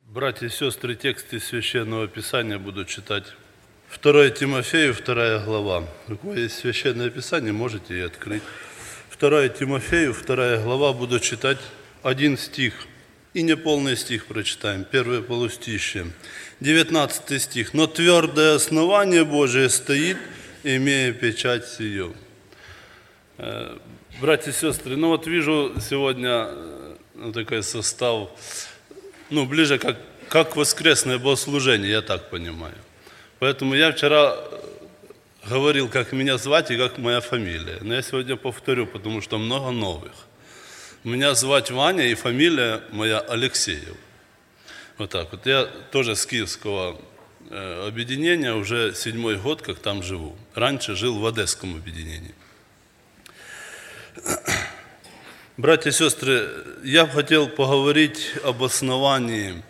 Братья и сестры, тексты Священного Писания буду читать. 2 Тимофею, 2 глава. У кого есть Священное Писание, можете и открыть. 2 Тимофею, 2 глава, буду читать один стих. И неполный стих прочитаем, первое полустишье. 19 стих. «Но твердое основание Божие стоит, имея печать сию». Братья и сестры, вижу сегодня такой состав, ближе как воскресное богослужение, я так понимаю. Поэтому я вчера говорил, как меня звать и как моя фамилия. Но я сегодня повторю, потому что много новых. Меня звать Ваня, и фамилия моя Алексеев. Вот так вот. Я тоже с Киевского объединения, уже 7-й год, как там живу. Раньше жил в Одесском объединении. Братья и сестры, я бы хотел поговорить об основании,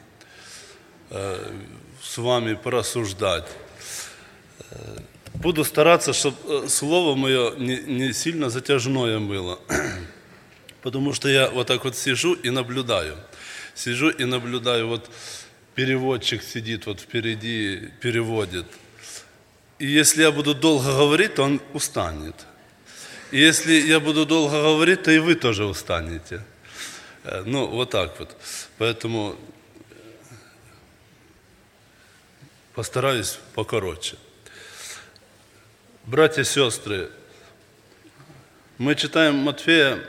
с вами порассуждать. Буду стараться, чтобы слово мое не сильно затяжное было, потому что я вот так вот сижу и наблюдаю. Вот переводчик сидит вот впереди, переводит. И если я буду долго говорить, то он устанет. И если я буду долго говорить, то и вы тоже устанете. Вот так вот. Поэтому постараюсь покороче. Братья и сестры, мы читаем Матфея,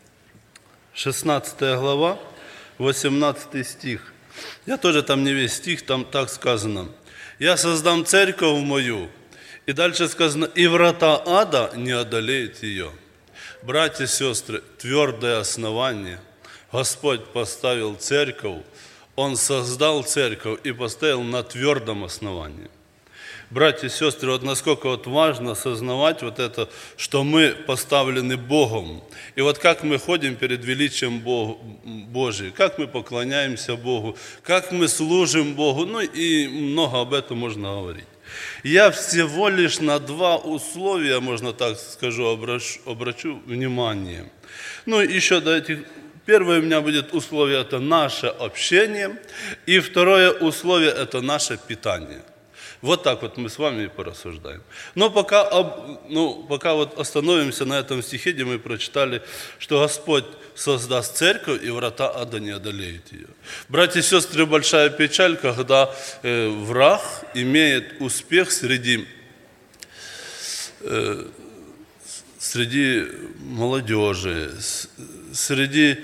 16 глава, 18 стих. Я тоже там не весь стих, там так сказано. «Я создам церковь мою». И дальше сказано, и врата ада не одолеют ее. Братья и сестры, твердое основание. Господь поставил церковь, Он создал церковь и поставил на твердом основании. Братья и сестры, вот насколько важно осознавать это, что мы поставлены Богом. И вот как мы ходим перед величием Божьим, как мы поклоняемся Богу, как мы служим Богу, и много об этом можно говорить. Я всего лишь на 2 условия, можно так скажу, обращу внимание. Еще до этих. Первое у меня будет условие, это наше общение. И второе условие, это наше питание. Вот так вот мы с вами и порассуждаем. Но пока остановимся на этом стихе, где мы прочитали, что Господь создаст церковь, и врата ада не одолеют ее. Братья и сестры, большая печаль, когда враг имеет успех среди молодежи, среди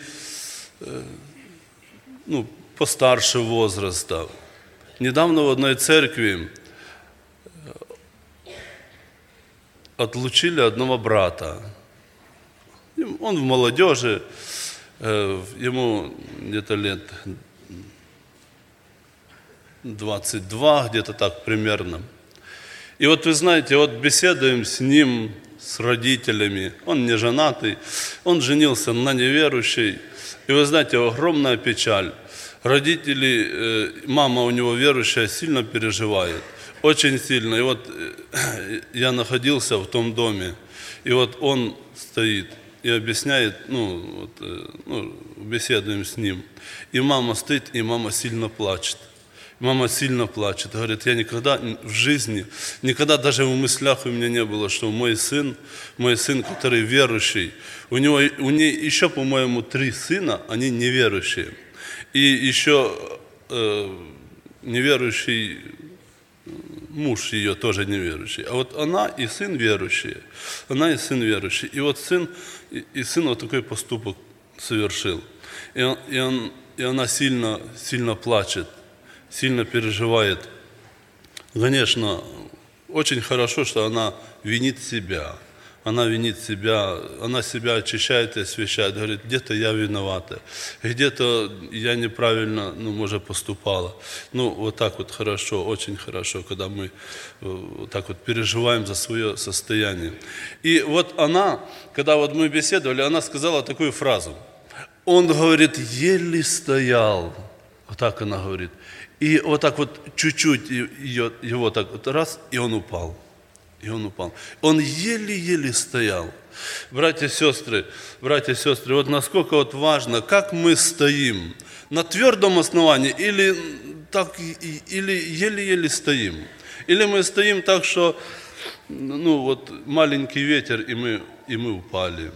постарше возраста. Недавно в одной церкви отлучили одного брата. Он в молодежи, ему где-то лет 22, где-то так примерно. И вы знаете, беседуем с ним, с родителями. Он не женатый, он женился на неверующей. И вы знаете, огромная печаль. Родители, мама у него верующая, сильно переживает. Очень сильно. И я находился в том доме. И он стоит и объясняет, беседуем с ним. И мама стоит, и мама сильно плачет. Говорит, я никогда в жизни, никогда даже в мыслях у меня не было, что мой сын, который верующий, у нее еще, по-моему, 3 сына, они неверующие. И еще неверующий муж ее тоже неверующий. А она и сын верующие. И сын такой поступок совершил. И она сильно, сильно плачет, сильно переживает. Конечно, очень хорошо, что она винит себя. Она себя очищает и освящает. Говорит, где-то я виновата, где-то я неправильно, может, поступала. Так хорошо, очень хорошо, когда мы так переживаем за свое состояние. И она, когда мы беседовали, она сказала такую фразу. Он, говорит, еле стоял. Так она говорит. И чуть-чуть его раз, и он упал. Он еле-еле стоял. Братья и сестры, насколько важно, как мы стоим, на твердом основании или еле-еле стоим. Или мы стоим так, что маленький ветер, и мы упали.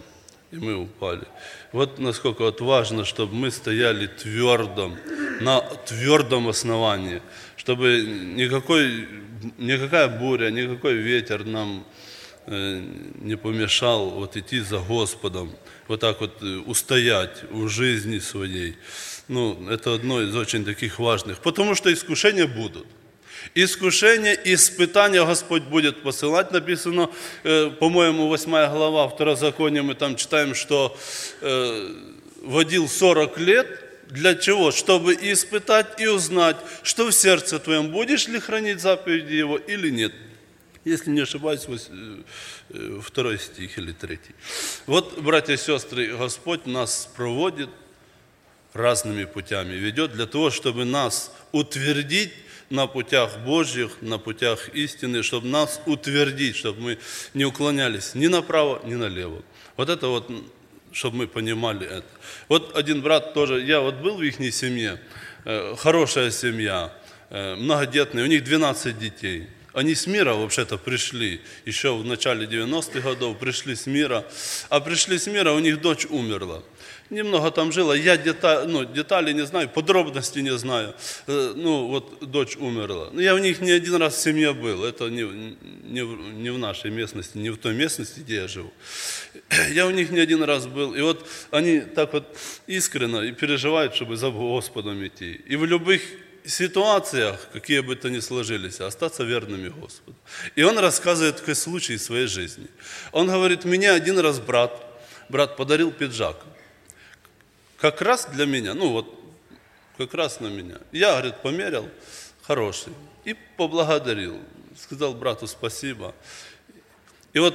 Вот насколько важно, чтобы мы стояли твердо, на твердом основании, чтобы никакая буря, никакой ветер нам не помешал идти за Господом, вот так устоять в жизни своей. Это одно из очень таких важных, потому что искушения будут. Искушения, испытания Господь будет посылать. Написано, по-моему, 8 глава Второзакония, мы там читаем, что водил 40 лет. Для чего? Чтобы испытать и узнать, что в сердце твоем, будешь ли хранить заповеди Его или нет. Если не ошибаюсь, 2 стих или 3. Вот, братья и сестры, Господь нас проводит разными путями, ведет для того, чтобы нас утвердить на путях Божьих, на путях истины, чтобы нас утвердить, чтобы мы не уклонялись ни направо, ни налево. Вот это чтобы мы понимали это. Вот один брат тоже, я был в их семье, хорошая семья, многодетная, у них 12 детей. Они с мира вообще-то пришли, еще в начале 90-х годов пришли с мира, а пришли с мира, у них дочь умерла. Немного там жила, я детали не знаю, подробности не знаю, дочь умерла. Я у них не один раз в семье был, это не в нашей местности, не в той местности, где я живу. Я у них не один раз был, и они так искренне и переживают, чтобы за Господом идти. И в любых ситуациях, какие бы то ни сложились, остаться верными Господу. И он рассказывает такой случай из своей жизни. Он говорит, мне один раз брат подарил пиджак. Как раз для меня, как раз на меня. Я, говорит, померил, хороший, и поблагодарил. Сказал брату спасибо. И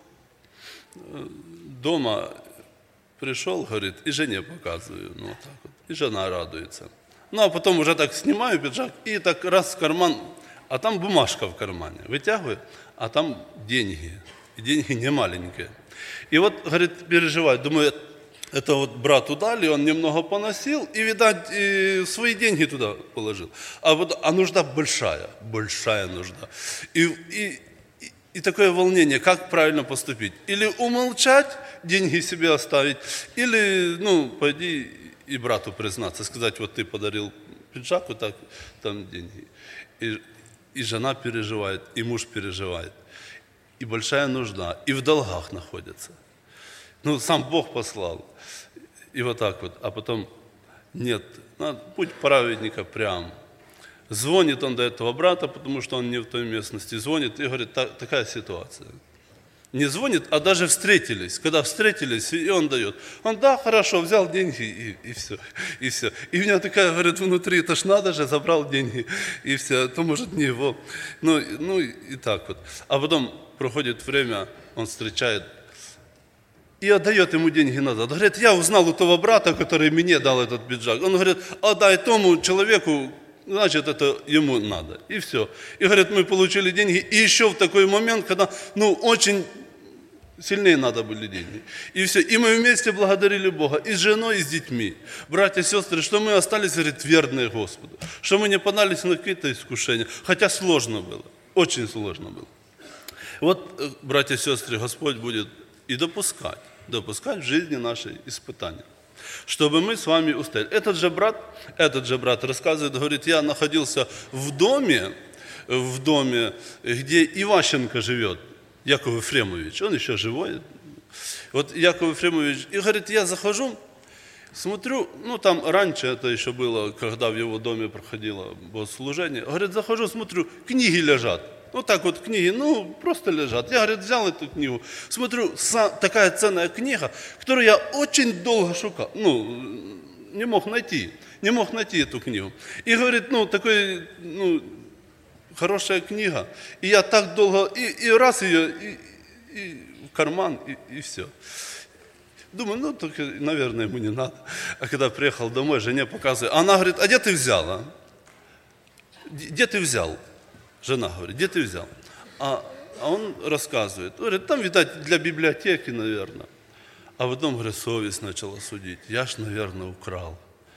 дома пришел, говорит, и жене показываю, и жена радуется. А потом уже так снимаю пиджак, и так раз в карман, а там бумажка в кармане. Вытягиваю, а там деньги. И деньги не маленькие. И говорит, переживаю, думаю, это брату дали, он немного поносил, и, видать, свои деньги туда положил. А нужда большая нужда. И такое волнение, как правильно поступить. Или умолчать, деньги себе оставить, или, пойди и брату признаться, сказать, ты подарил пиджак, так, там деньги. И жена переживает, и муж переживает. И большая нужда, и в долгах находится. Сам Бог послал. И а потом нет, путь праведника прям. Звонит он до этого брата, потому что он не в той местности, звонит и говорит, такая ситуация. Не звонит, а даже встретились. Когда встретились, и он дает. Он, да, хорошо, взял деньги, и все. И у меня такая, говорит, внутри, это ж надо же, забрал деньги, и все, то может не его. И так вот. А потом проходит время, он встречает, и отдает ему деньги назад. Говорит, я узнал у того брата, который мне дал этот пиджак. Он говорит, отдай тому человеку, значит, это ему надо. И все. И говорит, мы получили деньги. И еще в такой момент, когда, очень сильнее надо были деньги. И все. И мы вместе благодарили Бога. И с женой, и с детьми. Братья и сестры, что мы остались, говорит, верные Господу. Что мы не подались на какие-то искушения. Хотя сложно было. Очень сложно было. Братья и сестры, Господь будет и допускать в жизни нашей испытания, чтобы мы с вами устояли. Этот же брат рассказывает, говорит, я находился в доме, где Иващенко живет, Яков Ефремович, он еще живой. Яков Ефремович, и говорит, я захожу, смотрю, там раньше это еще было, когда в его доме проходило богослужение, говорит, захожу, смотрю, книги лежат. Книги, просто лежат. Я, говорит, взял эту книгу, смотрю, такая ценная книга, которую я очень долго шукал, не мог найти эту книгу. И, говорит, такой, хорошая книга, и я так долго, и раз ее, и в карман, и все. Думаю, только, наверное, ему не надо. А когда приехал домой, жене показываю, она говорит, а где ты взял, а? Где ты взял? Жена говорит, где ты взял? А он рассказывает, говорит, там, видать, для библиотеки, наверное. А потом, говорит, совесть начала судить. Я ж, наверное, украл.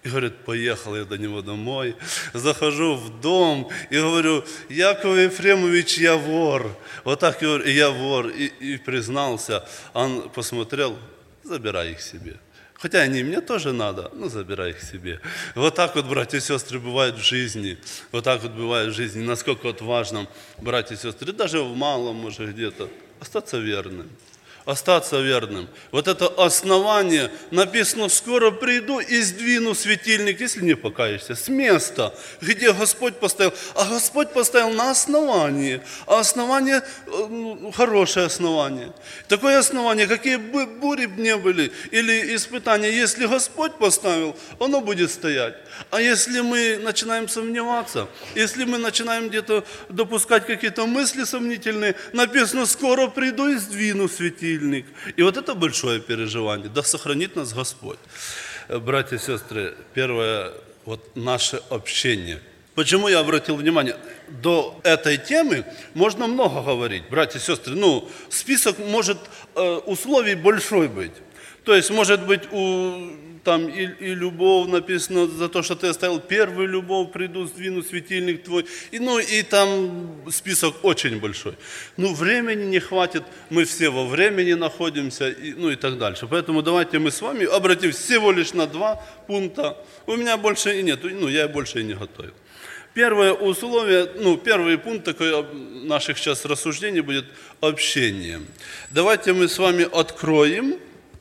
И говорит, поехал я до него домой, захожу в дом и говорю, Яков Ефремович, я вор. Вот так я говорю, я вор. И признался, он посмотрел, забирай их себе. Хотя они мне тоже надо, забирай их себе. Вот так вот, братья и сестры, бывает в жизни. Вот так вот бывает в жизни. Насколько вот важно, братья и сестры, даже в малом, может, где-то, остаться верным. Остаться верным. Вот это основание, написано, скоро приду и сдвину светильник, если не покаешься, с места, где Господь поставил. А Господь поставил на основании. А основание, хорошее основание. Такое основание, какие бы бури бы не были, или испытания, если Господь поставил, оно будет стоять. А если мы начинаем сомневаться, если мы начинаем где-то допускать какие-то мысли сомнительные, написано, скоро приду и сдвину светильник. И вот это большое переживание. Да сохранит нас Господь. Братья и сестры, первое, вот наше общение. Почему я обратил внимание? До этой темы можно много говорить, братья и сестры. Список может условий большой быть. То есть, может быть, там и любовь написано, за то, что ты оставил первую любовь, приду, сдвину светильник твой. И там список очень большой. Времени не хватит, мы все во времени находимся, и так дальше. Поэтому давайте мы с вами обратим всего лишь на 2 пункта. У меня больше и нет, я больше и не готовил. Первое условие, первый пункт такой наших сейчас рассуждений будет общение. Давайте мы с вами откроем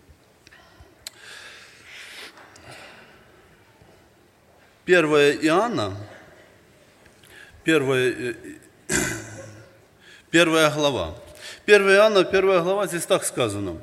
1 Иоанна, 1 глава. 1 Иоанна, 1 глава, здесь так сказано.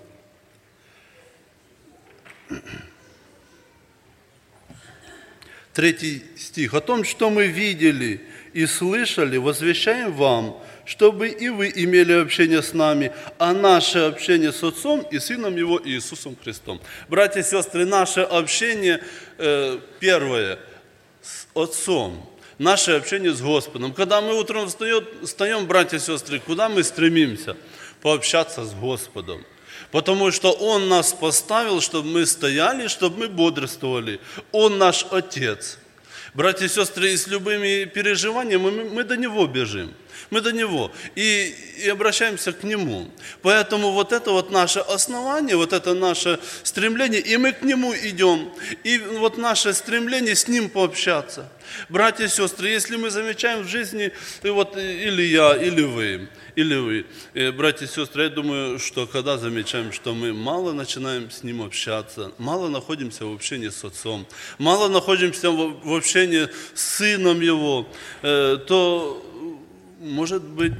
Третий стих. «О том, что мы видели и слышали, возвещаем вам, чтобы и вы имели общение с нами, а наше общение с Отцом и Сыном Его Иисусом Христом». Братья и сестры, наше общение первое – с Отцом, наше общение с Господом. Когда мы утром встаем, братья и сестры, куда мы стремимся? Пообщаться с Господом. Потому что Он нас поставил, чтобы мы стояли, чтобы мы бодрствовали. Он наш Отец. Братья и сестры, и с любыми переживаниями мы до Него бежим. Мы до Него и обращаемся к Нему. Поэтому вот это вот наше основание, вот это наше стремление, и мы к Нему идем. И вот наше стремление с Ним пообщаться. Братья и сестры, если мы замечаем в жизни, или я, или вы, братья и сестры, я думаю, что когда замечаем, что мы мало начинаем с Ним общаться, мало находимся в общении с Отцом, мало находимся в общении с Сыном Его, то может быть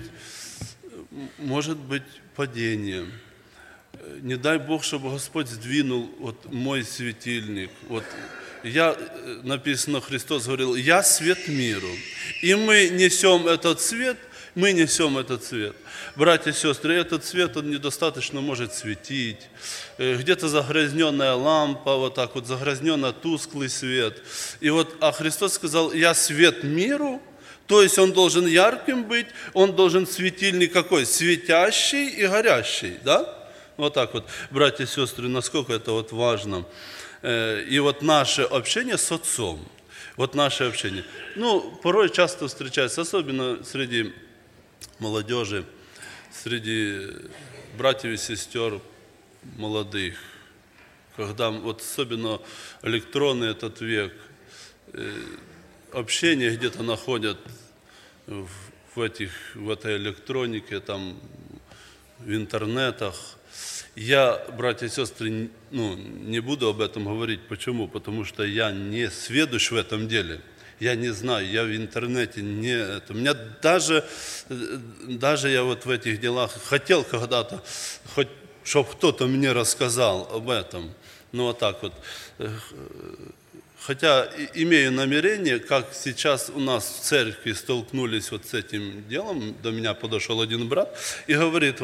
падение. Не дай Бог, чтобы Господь сдвинул мой светильник. Написано, Христос говорил, я свет миру. И мы несем этот свет. Братья и сестры, этот свет, он недостаточно может светить. Где-то загрязненная лампа, загрязненный тусклый свет. А Христос сказал, я свет миру. То есть он должен ярким быть, он должен светильник какой? Светящий и горящий, да? Братья и сестры, насколько это важно. И наше общение с Отцом, наше общение. Порой часто встречается, особенно среди молодежи, среди братьев и сестер молодых, когда особенно электронный этот век, общение где-то находят в этой электронике, в интернетах. Я, братья и сестры, не буду об этом говорить. Почему? Потому что я не сведущ в этом деле. Я не знаю, я в интернете не... У меня даже я в этих делах хотел когда-то, хоть чтобы кто-то мне рассказал об этом. Хотя имею намерение, как сейчас у нас в церкви столкнулись с этим делом, до меня подошел один брат и говорит,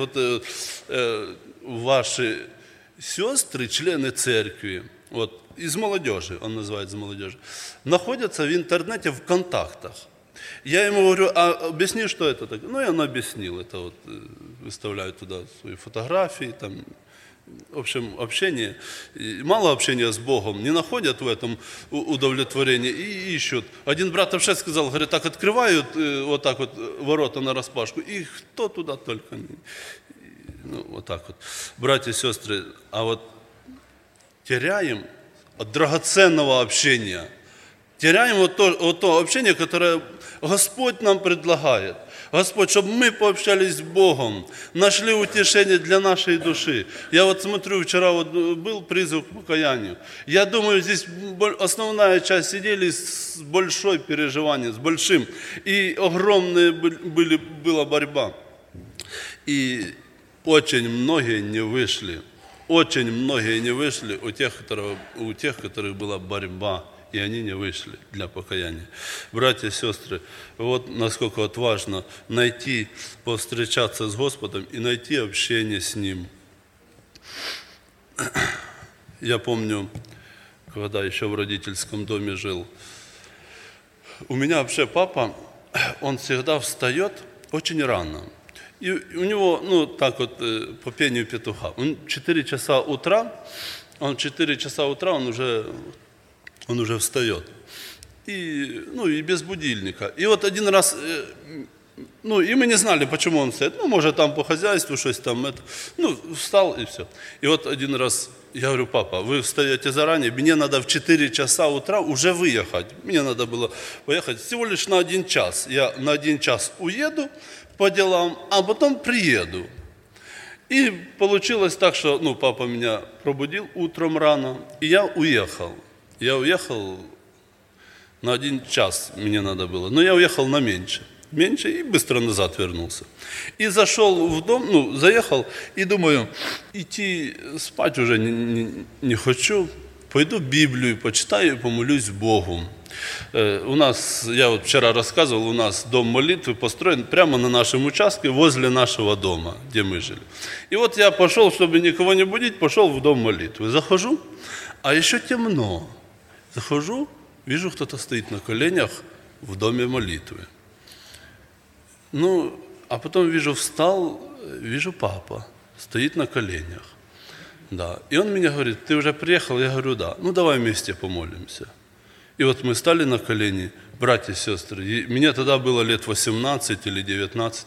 ваши сестры, члены церкви, из молодежи, он называет из молодежи, находятся в интернете в контактах. Я ему говорю, а объясни, что это такое? И он объяснил, это выставляют туда свои фотографии, в общем, общение, мало общения с Богом, не находят в этом удовлетворения и ищут. Один брат вообще сказал, говорит, так открывают вот так вот ворота нараспашку, и кто туда только не... Ну, вот так вот. Братья и сестры, а вот теряем от драгоценного общения, теряем вот то общение, которое Господь нам предлагает. Господь, чтобы мы пообщались с Богом, нашли утешение для нашей души. Я вот смотрю, вчера вот был призыв к покаянию. Я думаю, здесь основная часть сидели с большой переживанием, с большим. И огромная была борьба. И очень многие не вышли. Очень многие не вышли у тех, которых была борьба. И они не вышли для покаяния. Братья и сестры, вот насколько вот важно найти, повстречаться с Господом и найти общение с Ним. Я помню, когда еще в родительском доме жил, у меня вообще папа, он всегда встает очень рано. И у него, ну так вот, по пению петуха, он 4 часа утра, он уже встает. И, ну, и без будильника. И вот один раз, ну, и мы не знали, почему он встает. Ну, может, там по хозяйству что-то там, встал и все. И вот один раз я говорю, папа, вы встаете заранее, мне надо в 4 часа утра уже выехать. Мне надо было поехать всего лишь на 1 час. Я на 1 час уеду по делам, а потом приеду. И получилось так, что, ну, папа меня пробудил утром рано, и я уехал. Я уехал на 1 час, мне надо было, но я уехал на меньше и быстро назад вернулся. И зашел в дом, заехал, и думаю, идти спать уже не хочу, пойду Библию почитаю и помолюсь Богу. У нас, я вот вчера рассказывал, у нас дом молитвы построен прямо на нашем участке, возле нашего дома, где мы жили. И вот я пошел, чтобы никого не будить, пошел в дом молитвы. Захожу, а еще темно. Захожу, вижу, кто-то стоит на коленях в доме молитвы. Ну, а потом встал, вижу, папа стоит на коленях. Да. И он мне говорит, ты уже приехал? Я говорю, да. Ну, давай вместе помолимся. И вот мы стали на колени, братья и сестры. И мне тогда было лет 18 или 19.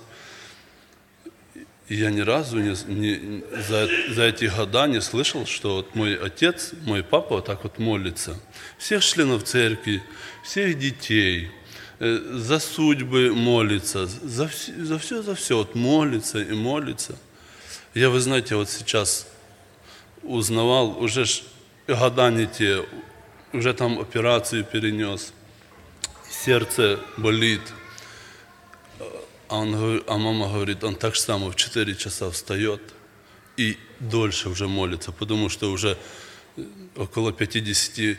И я ни разу за эти года не слышал, что вот мой отец, мой папа вот так вот молится. Всех членов церкви, всех детей, за судьбы молится, за все вот молится и молится. Я, вы знаете, вот сейчас узнавал, уже года не те, уже там операцию перенес, сердце болит. А мама говорит, он так же само в 4 часа встает и дольше уже молится, потому что уже около 50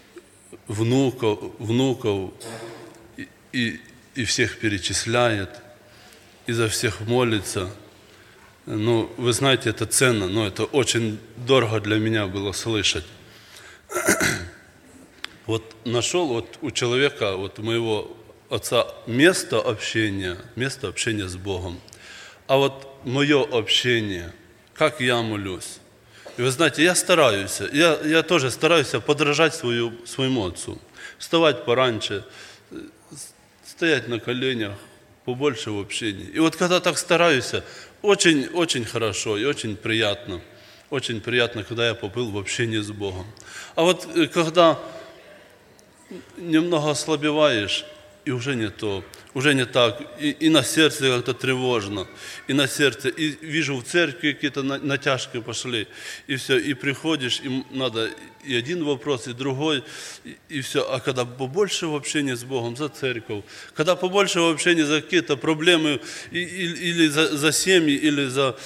внуков и всех перечисляет, и за всех молится. Ну, вы знаете, это ценно, но это очень дорого для меня было слышать. Вот нашел вот у человека, вот моего отца, место общения с Богом. А вот мое общение, как я молюсь. И вы знаете, я стараюсь, я тоже стараюсь подражать своему отцу. Вставать пораньше, стоять на коленях, побольше в общении. И вот когда так стараюсь, очень хорошо и очень приятно. Очень приятно, когда я побыл в общении с Богом. А вот когда немного ослабеваешь, и уже не то, уже не так, и на сердце как-то тревожно, и на сердце, и вижу в церкви какие-то натяжки пошли, и все, и приходишь, и надо и один вопрос, и другой, и все. А когда побольше в общении с Богом, за церковь, когда побольше в общении за какие-то проблемы, или за семьи, или за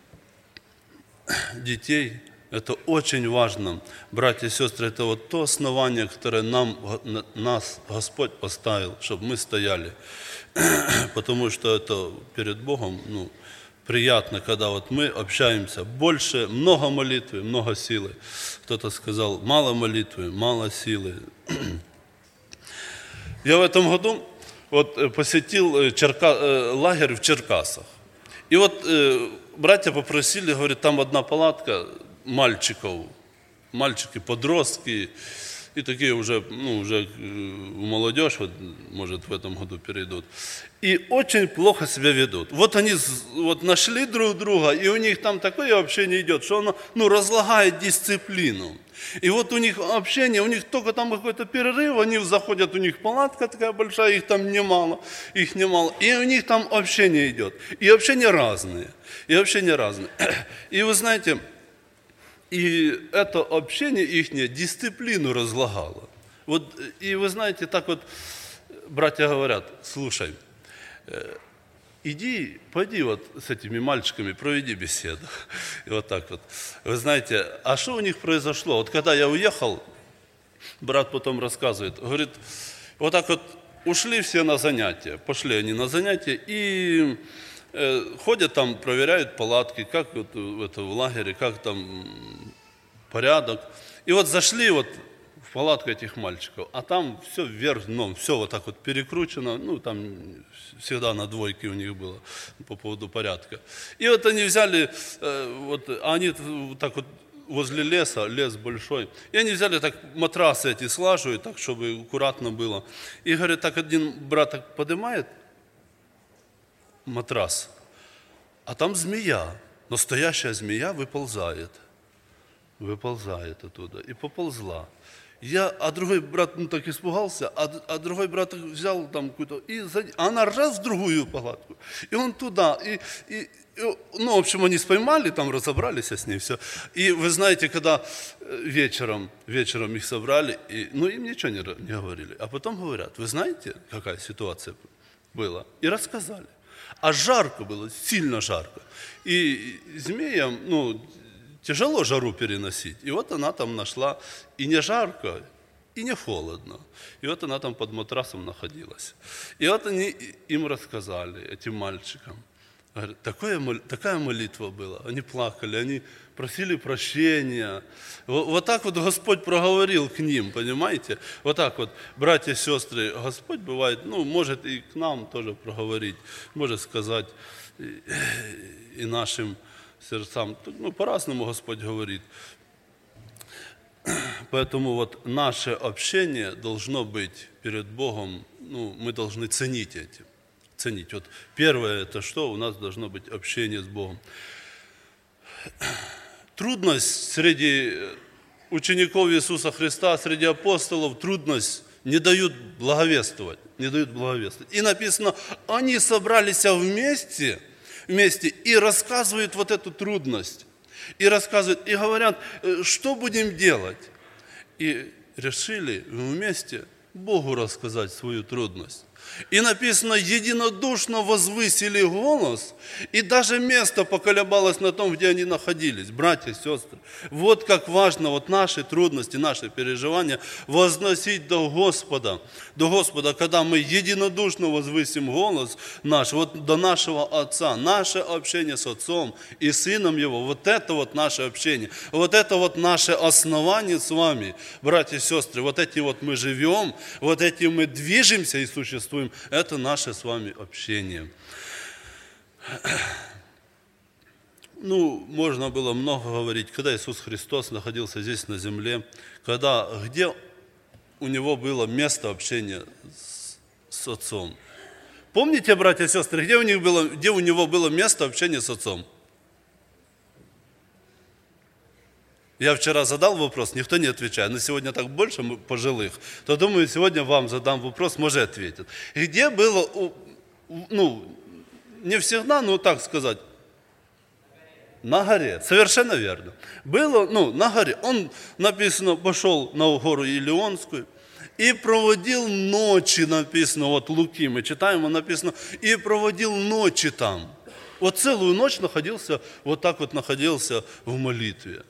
детей, это очень важно. Братья и сестры, это вот то основание, которое нас Господь поставил, чтобы мы стояли. Потому что это перед Богом приятно, когда вот мы общаемся больше, много молитвы, много силы. Кто-то сказал, мало молитвы, мало силы. Я в этом году вот посетил лагерь в Черкасах. И вот братья попросили, говорят, там одна палатка, мальчиков, мальчики, подростки, и такие уже, уже в молодежь, вот, может, в этом году перейдут, и очень плохо себя ведут. Вот они вот нашли друг друга, и у них там такое общение идет, что оно разлагает дисциплину. И вот у них общение, у них только там какой-то перерыв, они заходят, у них палатка такая большая, их немало, и у них там общение идет. И общения разные, И вы знаете, и это общение ихнее дисциплину разлагало. Вот, и вы знаете, так вот братья говорят: слушай, пойди вот с этими мальчиками, проведи беседу. И вот так вот. Вы знаете, а что у них произошло? Вот когда я уехал, брат потом рассказывает, говорит, вот так вот ушли все на занятия, пошли они на занятия, и ходят там, проверяют палатки, как вот в лагере, как там порядок. И вот зашли вот в палатку этих мальчиков, а там все вверх дном, все вот так вот перекручено, там всегда на двойке у них было по поводу порядка. И вот они взяли, они вот так вот возле леса, лес большой, и они взяли так матрасы эти слаживают, так, чтобы аккуратно было. И, говорит, так один брат так поднимает матрас, а там змея, настоящая змея выползает оттуда и поползла. А другой брат так испугался, а другой брат взял там какую-то, а она раз в другую палатку, и он туда, в общем, они споймали, там разобрались с ней, все. И вы знаете, когда вечером их собрали, им ничего не говорили, а потом говорят, вы знаете, какая ситуация была? И рассказали. А жарко было, сильно жарко. И змеям, тяжело жару переносить. И вот она там нашла, и не жарко, и не холодно. И вот она там под матрасом находилась. И вот они им рассказали, этим мальчикам. Говорят, такая молитва была. Они плакали, они просили прощения. Вот так вот Господь проговорил к ним, понимаете? Вот так вот, братья и сестры, Господь бывает, может и к нам тоже проговорить, может сказать и нашим сердцам. По-разному Господь говорит. Поэтому вот наше общение должно быть перед Богом, мы должны ценить этим. Ценить. Вот первое, это что? У нас должно быть общение с Богом. Трудность среди учеников Иисуса Христа, среди апостолов, трудность, не дают благовествовать. И написано, они собрались вместе и рассказывают вот эту трудность. И говорят, что будем делать? И решили вместе Богу рассказать свою трудность. И написано, единодушно возвысили голос, и даже место поколебалось на том, где они находились. Братья и сестры, вот как важно вот наши трудности, наши переживания возносить до Господа, когда мы единодушно возвысим голос наш, вот до нашего Отца, наше общение с Отцом и Сыном Его, вот это вот наше общение, вот это вот наше основание с вами, братья и сестры, вот этим вот мы живем, вот этим мы движемся и существуем. Это наше с вами общение. Можно было много говорить, когда Иисус Христос находился здесь на земле, где у Него было место общения с Отцом. Помните, братья и сестры, где у Него было место общения с Отцом? Я вчера задал вопрос, никто не отвечает, но сегодня так больше пожилых, то думаю, сегодня вам задам вопрос, может, ответят. И где было, не всегда, но так сказать, на горе, совершенно верно. Было, на горе, он, написано, пошел на гору Илионскую и проводил ночи, написано, вот Луки, мы читаем, написано, и проводил ночи там. Вот целую ночь находился в молитве.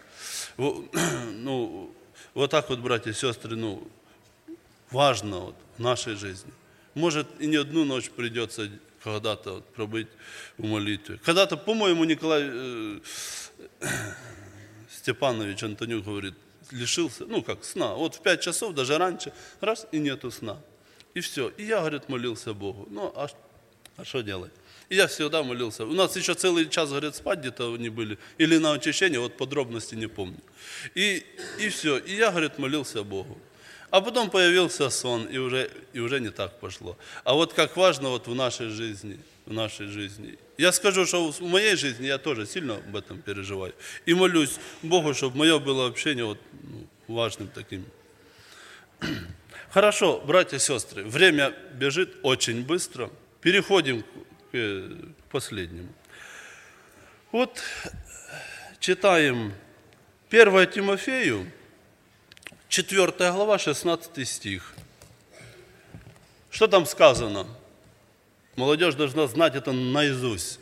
Вот так вот, братья и сестры, важно вот в нашей жизни. Может, и не одну ночь придется когда-то вот пробыть в молитве. Когда-то, по-моему, Николай Степанович Антонюк говорит, лишился, сна. Вот в 5 часов, даже раньше, раз, и нету сна. И все. И я, говорит, молился Богу. А что делать? И я всегда молился. У нас еще целый час, говорят, спать где-то не были. Или на очищение, вот подробности не помню. И все. И я, говорит, молился Богу. А потом появился сон, и уже не так пошло. А вот как важно вот в нашей жизни. Я скажу, что в моей жизни я тоже сильно об этом переживаю. И молюсь Богу, чтобы мое было общение вот, важным таким. Хорошо, братья и сестры, время бежит очень быстро. Переходим к последнему. Вот читаем 1 Тимофею, 4 глава, 16 стих. Что там сказано? Молодежь должна знать это наизусть.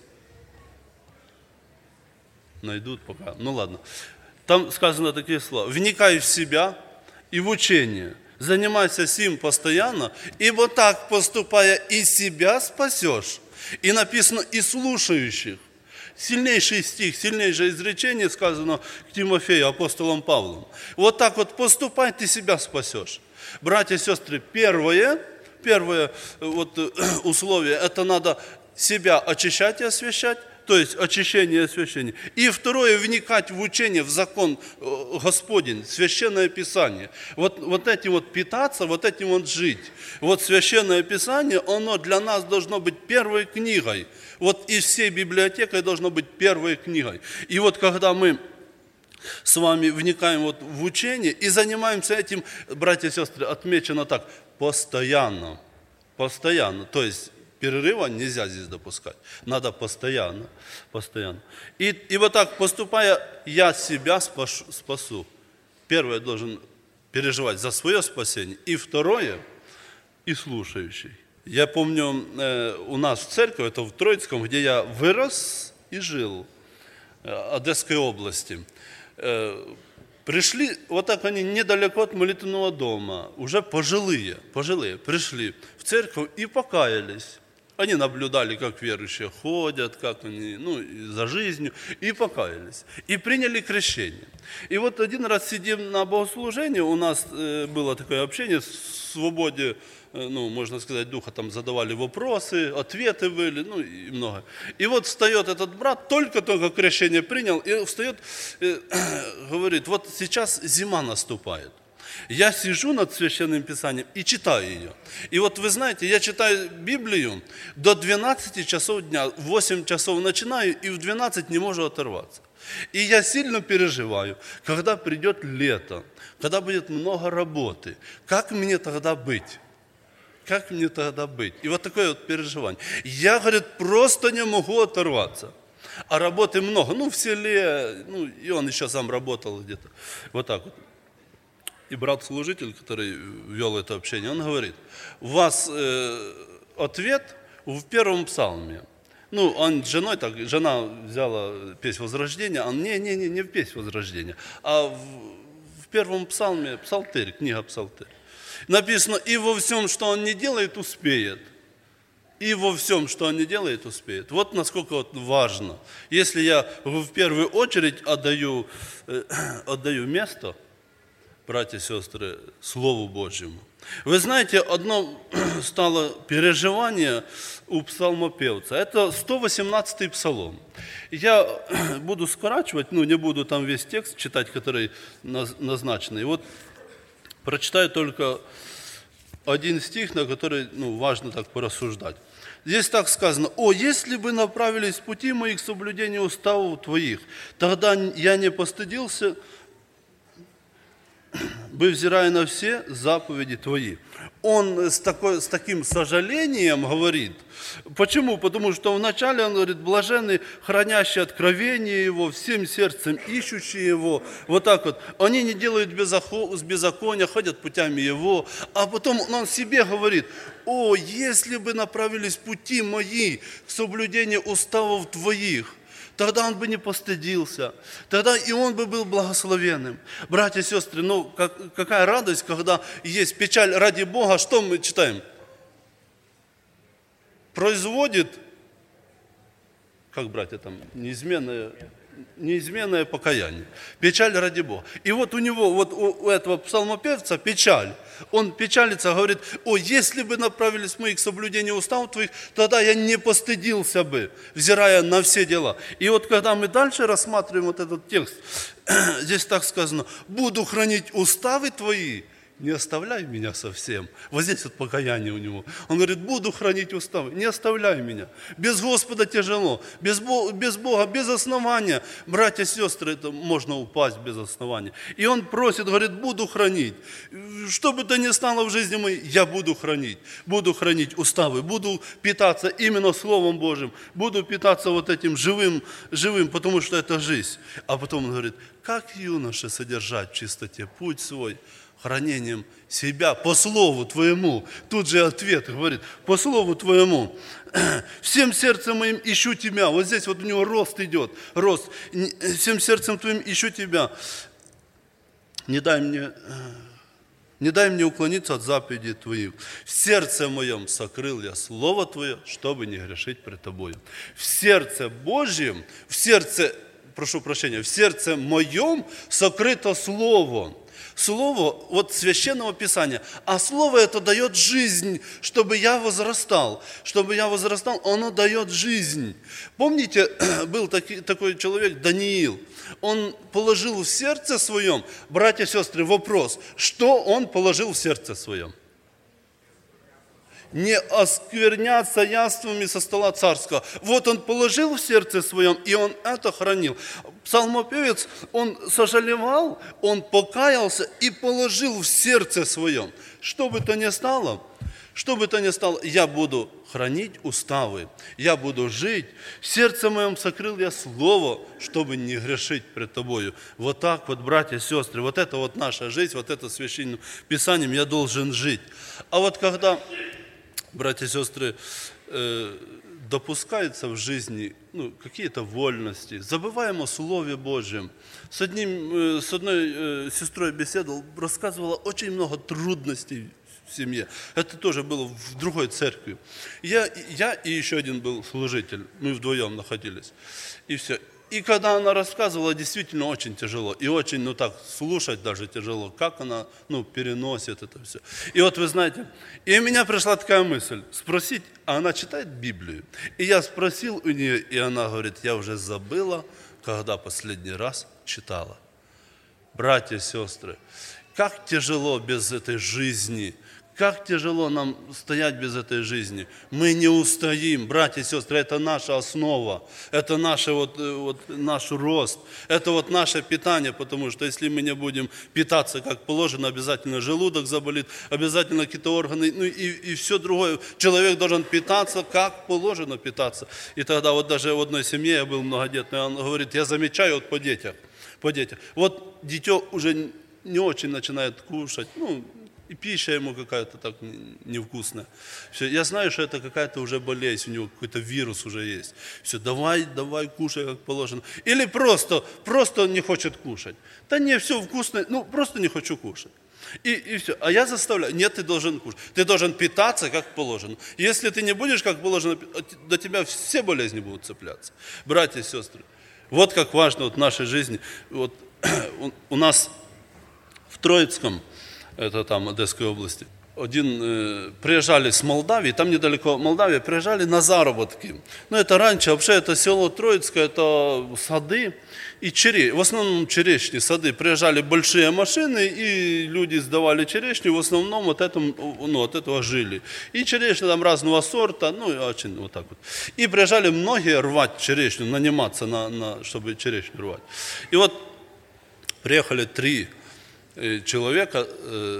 Найдут пока. Ну ладно. Там сказано такие слова. «Вникай в себя и в учение, занимайся сим постоянно, ибо так, поступая, и себя спасешь». И написано «и слушающих». Сильнейший стих, сильнейшее изречение сказано к Тимофею апостолом Павлом. Вот так вот поступай, ты себя спасешь. Братья и сестры, первое вот условие, это надо себя очищать и освящать, то есть очищение и освящение. И второе, вникать в учение, в закон Господень, священное Писание. Вот этим вот питаться, вот этим вот жить. Вот священное Писание, оно для нас должно быть первой книгой. Вот из всей библиотекой должно быть первой книгой. И вот когда мы с вами вникаем вот в учение и занимаемся этим, братья и сестры, отмечено так, постоянно. То есть перерыва нельзя здесь допускать. Надо постоянно. И вот так поступая, я себя спасу. Первое, должен переживать за свое спасение. И второе, и слушающий. Я помню, у нас в церкви, это в Троицком, где я вырос и жил, Одесской области. Пришли, вот так они недалеко от молитвенного дома, уже пожилые, пришли в церковь и покаялись. Они наблюдали, как верующие ходят, как они, за жизнью, и покаялись. И приняли крещение. И вот один раз сидим на богослужении, у нас было такое общение в свободе, можно сказать, духа, там задавали вопросы, ответы были, и много. И вот встает этот брат, только крещение принял, и встает, говорит, вот сейчас зима наступает. Я сижу над Священным Писанием и читаю ее. И вот вы знаете, я читаю Библию до 12 часов дня, в 8 часов начинаю и в 12 не могу оторваться. И я сильно переживаю, когда придет лето, когда будет много работы, как мне тогда быть? И вот такое вот переживание. Я, говорит, просто не могу оторваться. А работы много. В селе, и он еще сам работал где-то. Вот так вот. И брат-служитель, который вел это общение, он говорит, у вас ответ в первом псалме. Он с женой, жена взяла песнь Возрождения, а он, не в песнь Возрождения, а в первом псалме, псалтырь, книга псалтырь. Написано, и во всем, что он не делает, успеет. Вот насколько вот важно. Если я в первую очередь отдаю место, братья и сестры, Слову Божьему. Вы знаете, одно стало переживание у псалмопевца. Это 118-й псалом. Я буду скорачивать, не буду там весь текст читать, который назначенный. Вот прочитаю только один стих, на который важно так порассуждать. Здесь так сказано: «О, если бы направились пути мои к соблюдению уставов Твоих, тогда я не постыдился бы, взирая на все заповеди Твои». Он с таким сожалением говорит. Почему? Потому что вначале он говорит: блаженны, хранящие откровение Его, всем сердцем ищущие Его. Вот так вот. Они не делают беззакония, ходят путями Его. А потом он себе говорит: о, если бы направились пути мои к соблюдению уставов Твоих, тогда он бы не постыдился, тогда и он бы был благословенным. Братья и сестры, какая радость, когда есть печаль ради Бога. Что мы читаем? Производит, как братья там, неизменное неизменное покаяние. Печаль ради Бога. И вот у него, вот у этого псалмопевца печаль. Он печалится, говорит: о, если бы направились мы к соблюдению уставов твоих, тогда я не постыдился бы, взирая на все дела. И вот когда мы дальше рассматриваем вот этот текст, здесь так сказано: буду хранить уставы твои, не оставляй меня совсем. Вот здесь вот покаяние у него. Он говорит: буду хранить уставы, не оставляй меня. Без Господа тяжело, без Бога, без основания. Братья и сестры, это можно упасть без основания. И он просит, говорит: буду хранить. Что бы то ни стало в жизни моей, я буду хранить уставы, буду питаться именно Словом Божьим, буду питаться вот этим живым, потому что это жизнь. А потом он говорит: как юноше содержать в чистоте путь свой, хранением себя по слову твоему. Тут же ответ говорит: по слову твоему. Всем сердцем моим ищу тебя. Вот здесь вот у него рост идет. Рост. Всем сердцем твоим ищу тебя. Не дай мне уклониться от заповедей твоих. В сердце моем сокрыл я слово твое, чтобы не грешить пред тобою. В сердце Божьем, в сердце моем сокрыто слово. Слово вот Священного Писания. А Слово это дает жизнь, чтобы я возрастал. Оно дает жизнь. Помните, был такой человек Даниил. Он положил в сердце своем, братья и сестры, вопрос: что он положил в сердце своем? Не оскверняться яствами со стола царского. Вот он положил в сердце своем, и он это хранил. Псалмопевец, он сожалевал, он покаялся и положил в сердце своем. Что бы то ни стало, я буду хранить уставы, я буду жить. В сердце моем сокрыл я слово, чтобы не грешить пред тобою. Вот так вот, братья и сестры, вот это вот наша жизнь, вот это Священным Писанием я должен жить. А вот когда, братья и сестры, допускаются в жизни какие-то вольности, забываем о Слове Божьем. С одной сестрой беседовал, рассказывала очень много трудностей в семье. Это тоже было в другой церкви. Я и еще один был служитель, мы вдвоем находились. И все. И когда она рассказывала, действительно очень тяжело. И очень, так, слушать даже тяжело, как она, переносит это все. И вот вы знаете, и у меня пришла такая мысль, спросить, а она читает Библию? И я спросил у нее, и она говорит: я уже забыла, когда последний раз читала. Братья и сестры, как тяжело без этой жизни. Как тяжело нам стоять без этой жизни. Мы не устоим, братья и сестры, это наша основа, это наш рост, это вот наше питание, потому что если мы не будем питаться как положено, обязательно желудок заболит, обязательно какие-то органы, и все другое. Человек должен питаться, как положено питаться. И тогда вот даже в одной семье, я был многодетный, он говорит: я замечаю вот по детям. Вот дитё уже не очень начинает кушать, и пища ему какая-то так невкусная. Все, я знаю, что это какая-то уже болезнь, у него какой-то вирус уже есть. Все, давай, кушай как положено. Или просто не хочет кушать. Да не, все вкусно, просто не хочу кушать. И все. А я заставляю: нет, ты должен кушать. Ты должен питаться как положено. Если ты не будешь как положено, до тебя все болезни будут цепляться. Братья и сестры, вот как важно в нашей жизни. Вот у нас в Троицком, это там Одесской области, приезжали с Молдавии, там недалеко Молдавия, приезжали на заработки. Это раньше, вообще это село Троицкое, это сады и в основном черешни, сады. Приезжали большие машины, и люди сдавали черешню, в основном от этого жили. И черешня там разного сорта, очень вот так вот. И приезжали многие рвать черешню, наниматься, чтобы черешню рвать. И вот приехали 3 человека,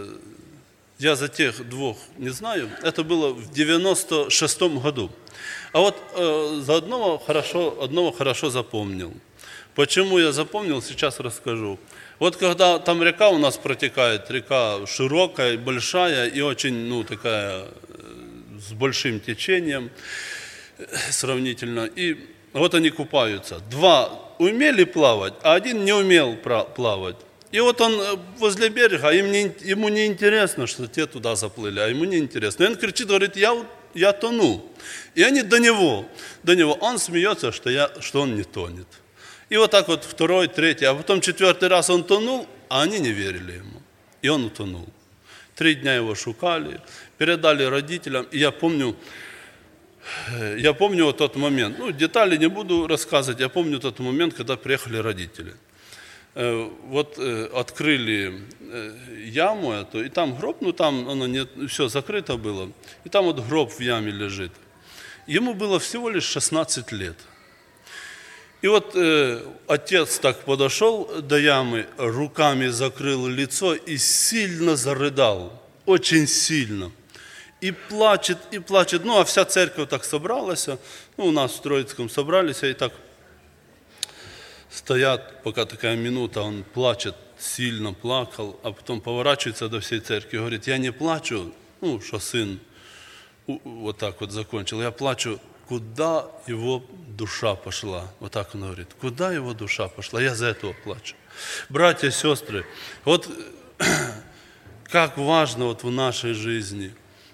я за тех 2 не знаю, это было в 96-м году. А вот за одного хорошо запомнил. Почему я запомнил, сейчас расскажу. Вот когда там река у нас протекает, река широкая, большая и очень, такая, с большим течением сравнительно. И вот они купаются. 2 умели плавать, а 1 не умел плавать. И вот он возле берега, ему не интересно, что те туда заплыли, а ему не интересно. И он кричит, говорит: я тону. И они до него. Он смеется, что он не тонет. И вот так вот второй, третий, а потом четвертый раз он тонул, а они не верили ему. И он утонул. 3 дня его шукали, передали родителям. И я помню вот тот момент, детали не буду рассказывать, я помню тот момент, когда приехали родители. Вот открыли яму эту, и там гроб, там оно все закрыто было, и там вот гроб в яме лежит. Ему было всего лишь 16 лет. И вот отец так подошел до ямы, руками закрыл лицо и сильно зарыдал, очень сильно. И плачет, а вся церковь так собралась, у нас в Троицком собрались, и так стоят, пока такая минута, он плачет, сильно плакал, а потом поворачивается до всей церкви и говорит: я не плачу, что сын вот так вот закончил, я плачу, куда его душа пошла. Вот так он говорит, куда его душа пошла, я за этого плачу. Братья и сестры, вот как важно вот в нашей жизни,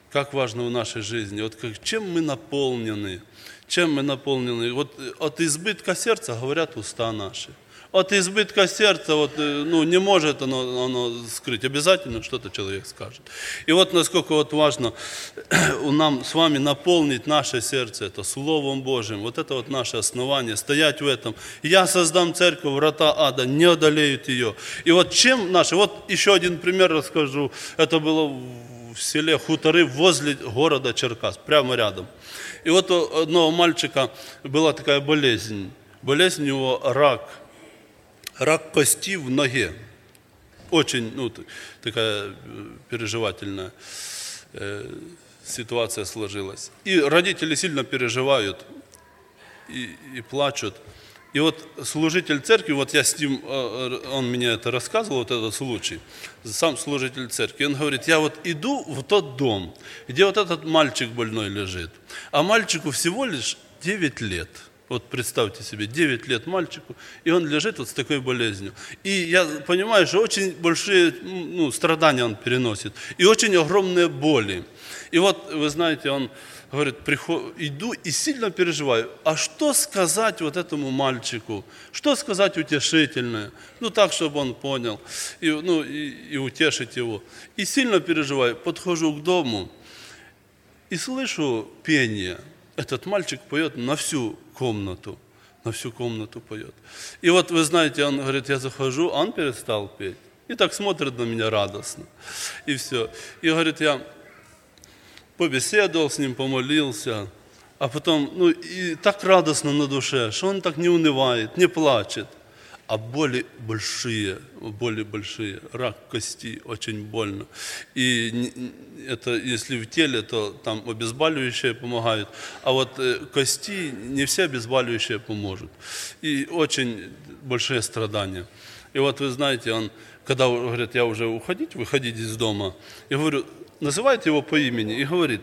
вот чем мы наполнены. Вот от избытка сердца говорят уста наши. От избытка сердца не может оно скрыть. Обязательно что-то человек скажет. И вот насколько вот важно нам с вами наполнить наше сердце это Словом Божьим. Вот это вот наше основание, стоять в этом. Я создам церковь, врата ада не одолеют ее. И вот чем наши, вот еще один пример расскажу. Это было в селе Хуторы возле города Черкас, прямо рядом. И вот у одного мальчика была такая болезнь. Болезнь у него рак кости в ноге. Очень такая переживательная ситуация сложилась. И родители сильно переживают и плачут. И вот служитель церкви, вот я с ним, он мне это рассказывал, вот этот случай, сам служитель церкви, он говорит: я вот иду в тот дом, где вот этот мальчик больной лежит, а мальчику всего лишь 9 лет. Вот представьте себе, 9 лет мальчику, и он лежит вот с такой болезнью. И я понимаю, что очень большие страдания он переносит, и очень огромные боли. И вот, вы знаете, он говорит: иду и сильно переживаю. А что сказать вот этому мальчику? Что сказать утешительное? Так, чтобы он понял, и утешить его. И сильно переживаю. Подхожу к дому и слышу пение. Этот мальчик поет на всю комнату поет. И вот, вы знаете, он говорит: я захожу, а он перестал петь. И так смотрит на меня радостно. И все. И говорит, я побеседовал с ним, помолился, а потом, и так радостно на душе, что он так не унывает, не плачет. А боли большие, рак кости, очень больно. И это, если в теле, то там обезболивающие помогают, а вот кости не все обезболивающие поможет. И очень большие страдания. И вот вы знаете, он, когда говорит: я уже выходить из дома, я говорю, называет его по имени и говорит: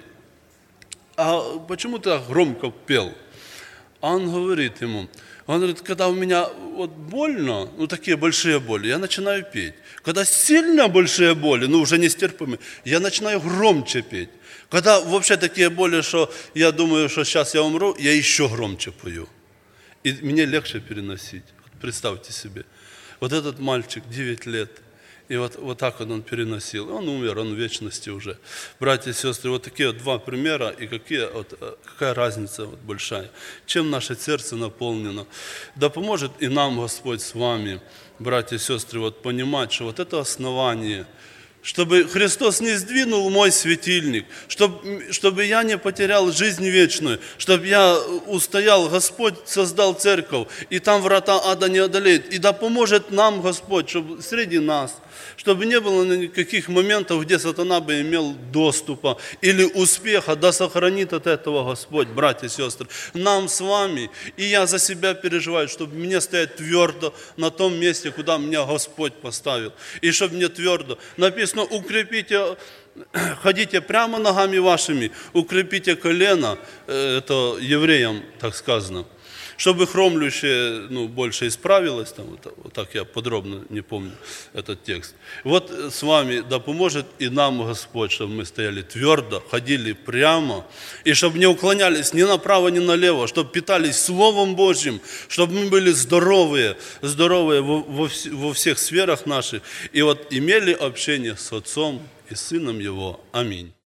а почему ты так громко пел? А он говорит ему, когда у меня вот больно, такие большие боли, я начинаю петь. Когда сильно большие боли, уже нестерпимые, я начинаю громче петь. Когда вообще такие боли, что я думаю, что сейчас я умру, я еще громче пою. И мне легче переносить. Вот представьте себе, вот этот мальчик 9 лет, и вот так он переносил. Он умер, он в вечности уже. Братья и сестры, вот такие 2 примера, и какая разница большая. Чем наше сердце наполнено. Да поможет и нам Господь с вами, братья и сестры, понимать, что это основание, чтобы Христос не сдвинул мой светильник, чтобы я не потерял жизнь вечную, чтобы я устоял, Господь создал церковь, и там врата ада не одолеют. И да поможет нам Господь, чтобы среди нас, чтобы не было никаких моментов, где сатана бы имел доступа или успеха, да сохранит от этого Господь, братья и сестры, нам с вами. И я за себя переживаю, чтобы мне стоять твердо на том месте, куда меня Господь поставил. И чтобы мне твердо написано: укрепите, ходите прямо ногами вашими, укрепите колено, это евреям так сказано, чтобы хромлющее больше исправилось, там, вот так я подробно не помню этот текст. Вот с вами да поможет и нам Господь, чтобы мы стояли твердо, ходили прямо, и чтобы не уклонялись ни направо, ни налево, чтобы питались Словом Божьим, чтобы мы были здоровые во всех сферах наших, и вот имели общение с Отцом и Сыном Его. Аминь.